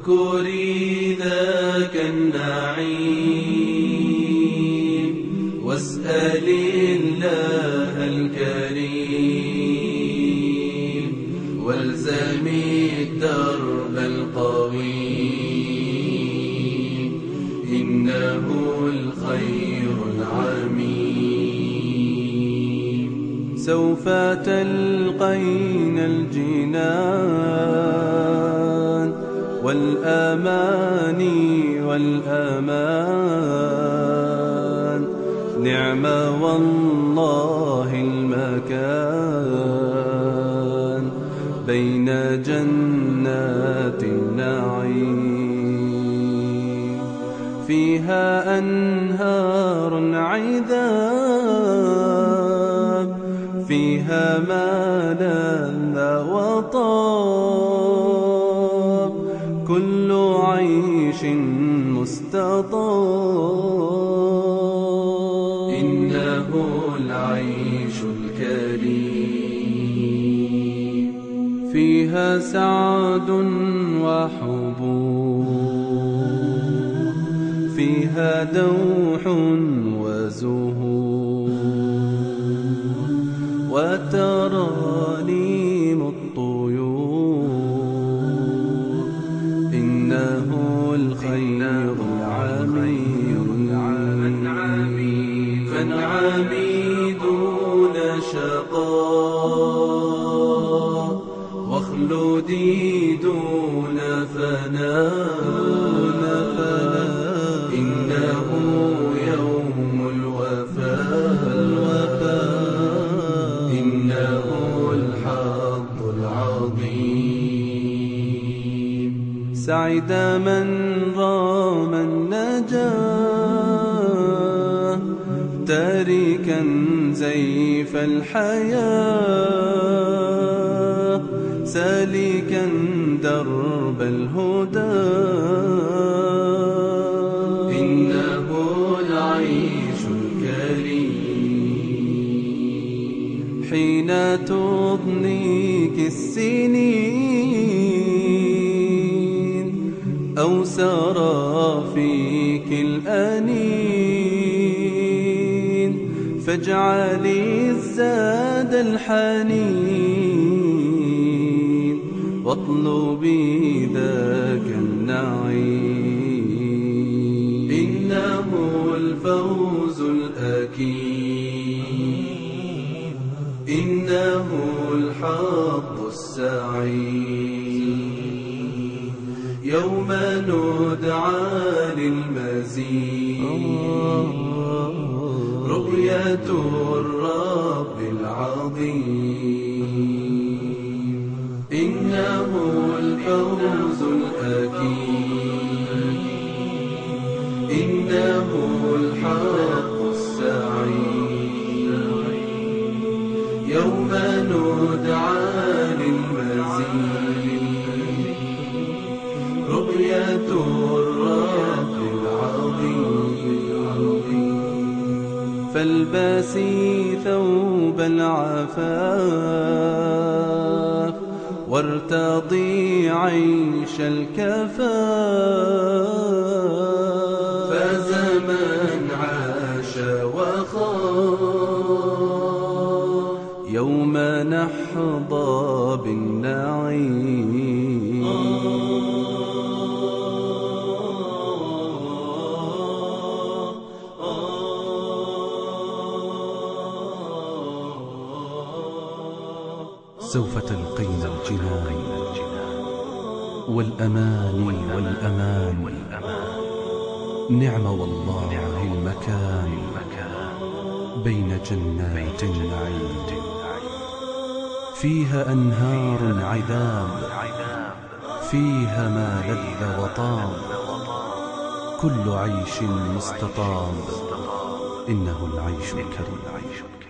اذكري ذاك النعيم واسألي الله الكريم والزمي الدرب القويم إنه الخير العميم. سوف تلقين الجنان والأماني والأمان، نعم والله المكان بين جنات النعيم. فيها أنهار عذاب، فيها ما لذ وطاب، كل عيش مستطاب. إنه العيش الكريم. فيها سعد وحبور، فيها دوح وزهور، وترانيم الطيور. إنه الخير العميم. فانعمي دون شقاء، واخلدي دون فناء. إنه يوم الوفاء، إنه الحظ العظيم. سعد من رام النجاة، تاركا زيف الحياة، سالكا درب الهدى. إنه العيش الكريم. حين تضنيك السنين أو سرى فيك الأنين، فاجعلي الزاد الحنين واطلبي ذاك النعيم. إنه الفوز الأكيد، إنه الحظ السعيد، يوم ندعى للمزيد، رؤية الرب العظيم. إنه الفوز الأكيد، إنه الحق السعيد، يوم ندعى للمزيد، رؤية الرب العظيم. فالبسي ثوب العفاف، وارتضي عيش الكفاف. فزمن عاش وخاف، يوم نحظى بالنعيم. سوف تلقين الجنان والأمان والأمان، نعم والله المكان بين جنات النعيم. فيها أنهار عذاب، فيها ما لذ وطاب، كل عيش مستطاب. إنه العيش الكريم.